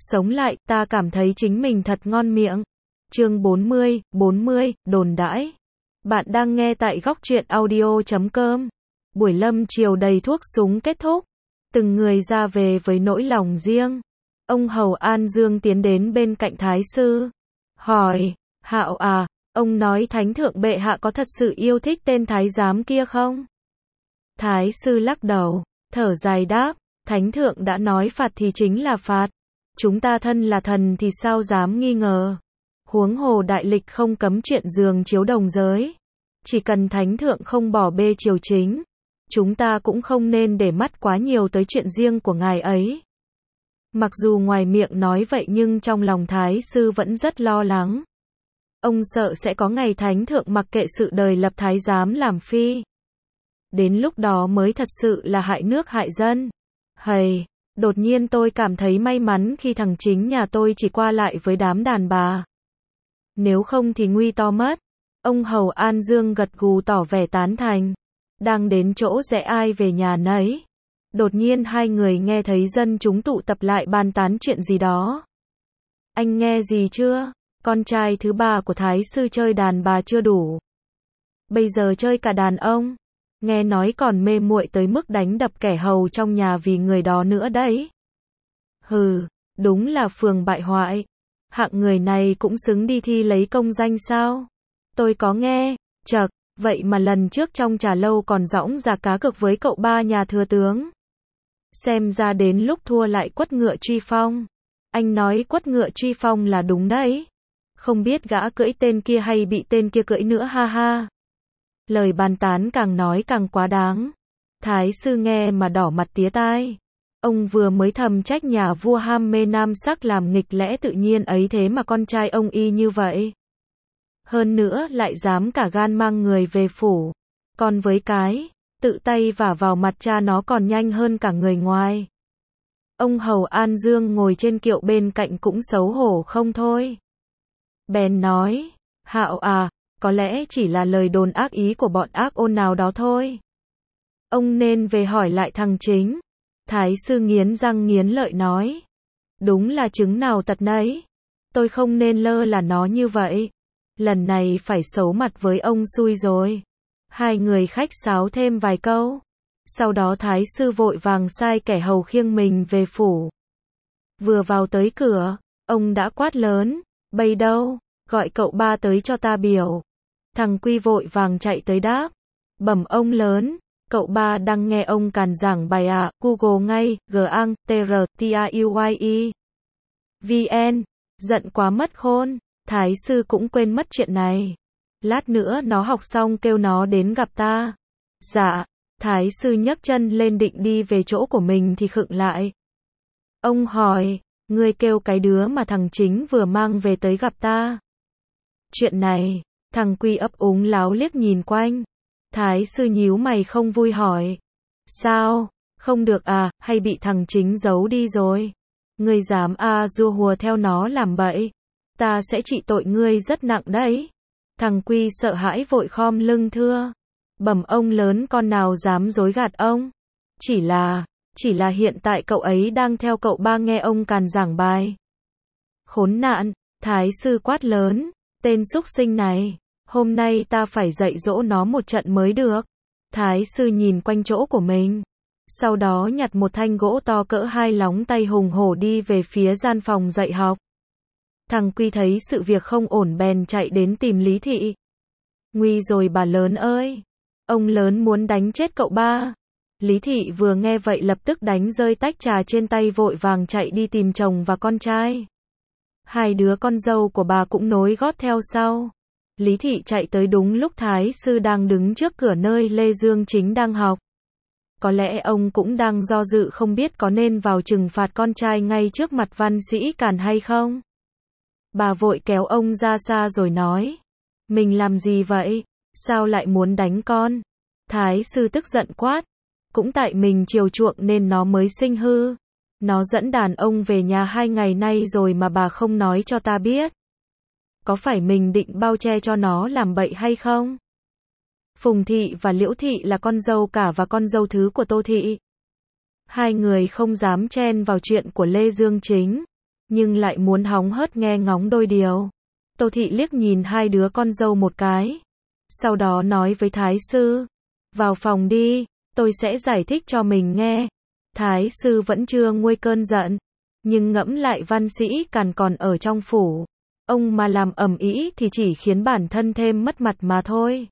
Sống lại, ta cảm thấy chính mình thật ngon miệng. Chương 40, đồn đãi. Bạn đang nghe tại góc truyện audio.com. Buổi lâm chiều đầy thuốc súng kết thúc. Từng người ra về với nỗi lòng riêng. Ông Hầu An Dương tiến đến bên cạnh Thái sư. Hỏi, Hạo à, ông nói Thánh thượng bệ hạ có thật sự yêu thích tên thái giám kia không? Thái sư lắc đầu, thở dài đáp, Thánh thượng đã nói phạt thì chính là phạt. Chúng ta thân là thần thì sao dám nghi ngờ. Huống hồ đại lịch không cấm chuyện giường chiếu đồng giới. Chỉ cần Thánh thượng không bỏ bê triều chính, chúng ta cũng không nên để mắt quá nhiều tới chuyện riêng của ngài ấy. Mặc dù ngoài miệng nói vậy nhưng trong lòng Thái sư vẫn rất lo lắng. Ông sợ sẽ có ngày Thánh thượng mặc kệ sự đời lập thái giám làm phi. Đến lúc đó mới thật sự là hại nước hại dân. Hầy, đột nhiên tôi cảm thấy may mắn khi thằng chính nhà tôi chỉ qua lại với đám đàn bà. Nếu không thì nguy to mất. Ông Hầu An Dương gật gù tỏ vẻ tán thành. Đang đến chỗ rẽ ai về nhà nấy. Đột nhiên hai người nghe thấy dân chúng tụ tập lại bàn tán chuyện gì đó. Anh nghe gì chưa? Con trai thứ ba của Thái sư chơi đàn bà chưa đủ. Bây giờ chơi cả đàn ông. Nghe nói còn mê muội tới mức đánh đập kẻ hầu trong nhà vì người đó nữa đấy. Hừ, đúng là phường bại hoại. Hạng người này cũng xứng đi thi lấy công danh sao? Tôi có nghe, chậc, vậy mà lần trước trong trà lâu còn dõng dạc cá cược với cậu ba nhà thừa tướng. Xem ra đến lúc thua lại quất ngựa truy phong. Anh nói quất ngựa truy phong là đúng đấy. Không biết gã cưỡi tên kia hay bị tên kia cưỡi nữa ha ha. Lời bàn tán càng nói càng quá đáng. Thái sư nghe mà đỏ mặt tía tai. Ông vừa mới thầm trách nhà vua ham mê nam sắc làm nghịch lẽ tự nhiên ấy thế mà con trai ông y như vậy. Hơn nữa lại dám cả gan mang người về phủ. Còn với cái, tự tay vả vào mặt cha nó còn nhanh hơn cả người ngoài. Ông Hầu An Dương ngồi trên kiệu bên cạnh cũng xấu hổ không thôi. Bèn nói, Hạo à, có lẽ chỉ là lời đồn ác ý của bọn ác ôn nào đó thôi. Ông nên về hỏi lại thằng chính. Thái sư nghiến răng nghiến lợi nói. Đúng là trứng nào tật nấy. Tôi không nên lơ là nó như vậy. Lần này phải xấu mặt với ông xui rồi. Hai người khách sáo thêm vài câu. Sau đó Thái sư vội vàng sai kẻ hầu khiêng mình về phủ. Vừa vào tới cửa, ông đã quát lớn. Bây đâu, gọi cậu ba tới cho ta biểu. Thằng Quy vội vàng chạy tới đáp. Bẩm ông lớn, cậu ba đang nghe ông càn giảng bài ạ. Google ngay, GANTRTAUYE. VN, giận quá mất khôn. Thái sư cũng quên mất chuyện này. Lát nữa nó học xong kêu nó đến gặp ta. Dạ. Thái sư nhấc chân lên định đi về chỗ của mình thì khựng lại. Ông hỏi, ngươi kêu cái đứa mà thằng chính vừa mang về tới gặp ta. Chuyện này, thằng Quy ấp úng láo liếc nhìn quanh. Thái sư nhíu mày không vui hỏi. Sao, không được à, hay bị thằng chính giấu đi rồi? Ngươi dám rua hùa theo nó làm bậy. Ta sẽ trị tội ngươi rất nặng đấy. Thằng Quy sợ hãi vội khom lưng thưa. Bẩm ông lớn con nào dám dối gạt ông. Chỉ là hiện tại cậu ấy đang theo cậu ba nghe ông càn giảng bài. Khốn nạn, Thái sư quát lớn. Tên súc sinh này, hôm nay ta phải dạy dỗ nó một trận mới được. Thái sư nhìn quanh chỗ của mình. Sau đó nhặt một thanh gỗ to cỡ hai lóng tay hùng hổ đi về phía gian phòng dạy học. Thằng Quy thấy sự việc không ổn bèn chạy đến tìm Lý Thị. Nguy rồi bà lớn ơi. Ông lớn muốn đánh chết cậu ba. Lý Thị vừa nghe vậy lập tức đánh rơi tách trà trên tay vội vàng chạy đi tìm chồng và con trai. Hai đứa con dâu của bà cũng nối gót theo sau. Lý Thị chạy tới đúng lúc Thái sư đang đứng trước cửa nơi Lê Dương Chính đang học. Có lẽ ông cũng đang do dự không biết có nên vào trừng phạt con trai ngay trước mặt văn sĩ Càn hay không. Bà vội kéo ông ra xa rồi nói. Mình làm gì vậy? Sao lại muốn đánh con? Thái sư tức giận quát. Cũng tại mình chiều chuộng nên nó mới sinh hư. Nó dẫn đàn ông về nhà 2 ngày nay rồi mà bà không nói cho ta biết. Có phải mình định bao che cho nó làm bậy hay không? Phùng Thị và Liễu Thị là con dâu cả và con dâu thứ của Tô Thị. Hai người không dám chen vào chuyện của Lê Dương Chính. nhưng lại muốn hóng hớt nghe ngóng đôi điều. Tô Thị liếc nhìn hai đứa con dâu một cái, sau đó nói với Thái sư, vào phòng đi, tôi sẽ giải thích cho mình nghe. Thái sư vẫn chưa nguôi cơn giận, nhưng ngẫm lại Văn Sĩ Càn còn ở trong phủ, ông mà làm ầm ĩ thì chỉ khiến bản thân thêm mất mặt mà thôi.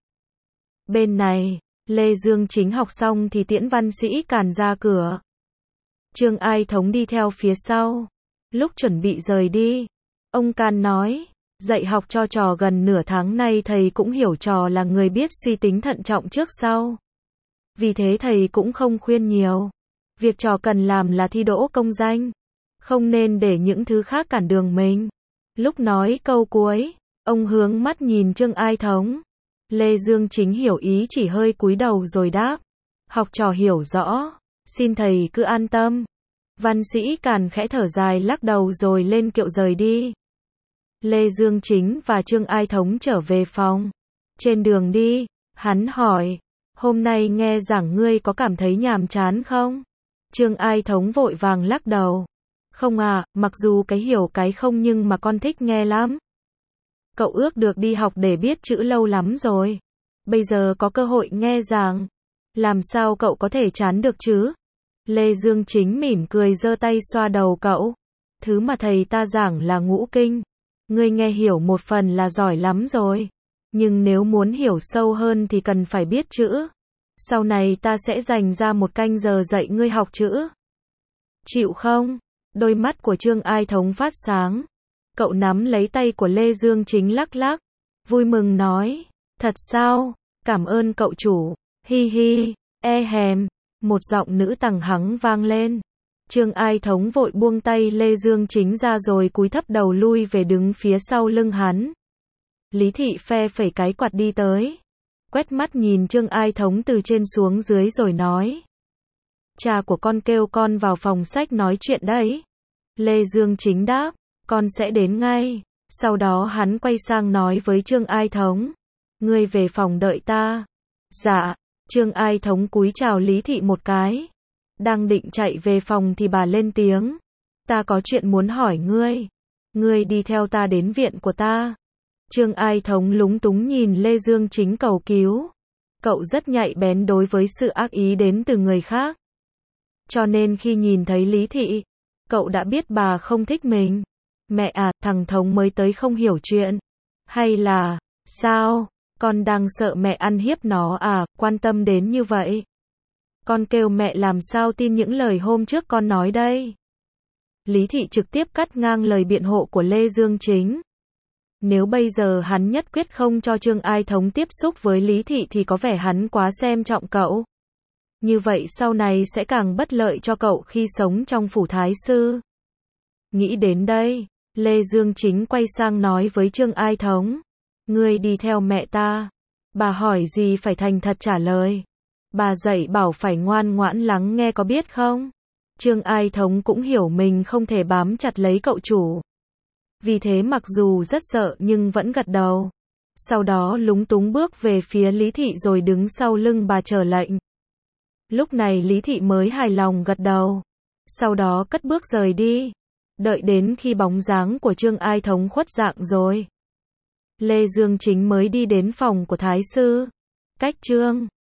Bên này, Lê Dương Chính học xong thì tiễn Văn Sĩ Càn ra cửa. Trương Ai Thống đi theo phía sau. Lúc chuẩn bị rời đi, ông Càn nói, dạy học cho trò gần nửa tháng nay thầy cũng hiểu trò là người biết suy tính thận trọng trước sau. Vì thế thầy cũng không khuyên nhiều. Việc trò cần làm là thi đỗ công danh, không nên để những thứ khác cản đường mình. Lúc nói câu cuối, ông hướng mắt nhìn Trương Ai Thống. Lê Dương Chính hiểu ý chỉ hơi cúi đầu rồi đáp, học trò hiểu rõ, xin thầy cứ an tâm. Văn Sĩ Càn khẽ thở dài lắc đầu rồi lên kiệu rời đi. Lê Dương Chính và Trương Ai Thống trở về phòng. Trên đường đi, hắn hỏi, hôm nay nghe giảng ngươi có cảm thấy nhàm chán không? Trương Ai Thống vội vàng lắc đầu. Không à, mặc dù cái hiểu cái không nhưng mà con thích nghe lắm. Cậu ước được đi học để biết chữ lâu lắm rồi. Bây giờ có cơ hội nghe giảng. Làm sao cậu có thể chán được chứ? Lê Dương Chính mỉm cười giơ tay xoa đầu cậu. Thứ mà thầy ta giảng là ngũ kinh. Ngươi nghe hiểu một phần là giỏi lắm rồi. Nhưng nếu muốn hiểu sâu hơn thì cần phải biết chữ. Sau này ta sẽ dành ra một canh giờ dạy ngươi học chữ. Chịu không? Đôi mắt của Trương Ai Thống phát sáng. Cậu nắm lấy tay của Lê Dương Chính lắc lắc. Vui mừng nói. Thật sao? Cảm ơn cậu chủ. Hi hi. E hèm. Một giọng nữ tằng hắng vang lên. Trương Ai Thống vội buông tay Lê Dương Chính ra rồi cúi thấp đầu lui về đứng phía sau lưng hắn. Lý Thị phe phẩy cái quạt đi tới. Quét mắt nhìn Trương Ai Thống từ trên xuống dưới rồi nói. Cha của con kêu con vào phòng sách nói chuyện đấy. Lê Dương Chính đáp, con sẽ đến ngay. Sau đó hắn quay sang nói với Trương Ai Thống. Ngươi về phòng đợi ta. Dạ. Trương Ai Thống cúi chào Lý Thị một cái. Đang định chạy về phòng thì bà lên tiếng. Ta có chuyện muốn hỏi ngươi. Ngươi đi theo ta đến viện của ta. Trương Ai Thống lúng túng nhìn Lê Dương Chính cầu cứu. Cậu rất nhạy bén đối với sự ác ý đến từ người khác. Cho nên khi nhìn thấy Lý Thị, cậu đã biết bà không thích mình. Mẹ à, thằng Thống mới tới không hiểu chuyện. Hay là, sao, con đang sợ mẹ ăn hiếp nó à, quan tâm đến như vậy. Con kêu mẹ làm sao tin những lời hôm trước con nói đây. Lý Thị trực tiếp cắt ngang lời biện hộ của Lê Dương Chính. Nếu bây giờ hắn nhất quyết không cho Trương Ai Thống tiếp xúc với Lý Thị thì có vẻ hắn quá xem trọng cậu. Như vậy sau này sẽ càng bất lợi cho cậu khi sống trong phủ thái sư. Nghĩ đến đây, Lê Dương Chính quay sang nói với Trương Ai Thống. Ngươi đi theo mẹ ta. Bà hỏi gì phải thành thật trả lời. Bà dạy bảo phải ngoan ngoãn lắng nghe có biết không? Trương Ai Thống cũng hiểu mình không thể bám chặt lấy cậu chủ. Vì thế mặc dù rất sợ nhưng vẫn gật đầu. Sau đó lúng túng bước về phía Lý Thị rồi đứng sau lưng bà chờ lệnh. Lúc này Lý Thị mới hài lòng gật đầu. Sau đó cất bước rời đi. Đợi đến khi bóng dáng của Trương Ai Thống khuất dạng rồi, Lê Dương Chính mới đi đến phòng của thái sư. Cách Trương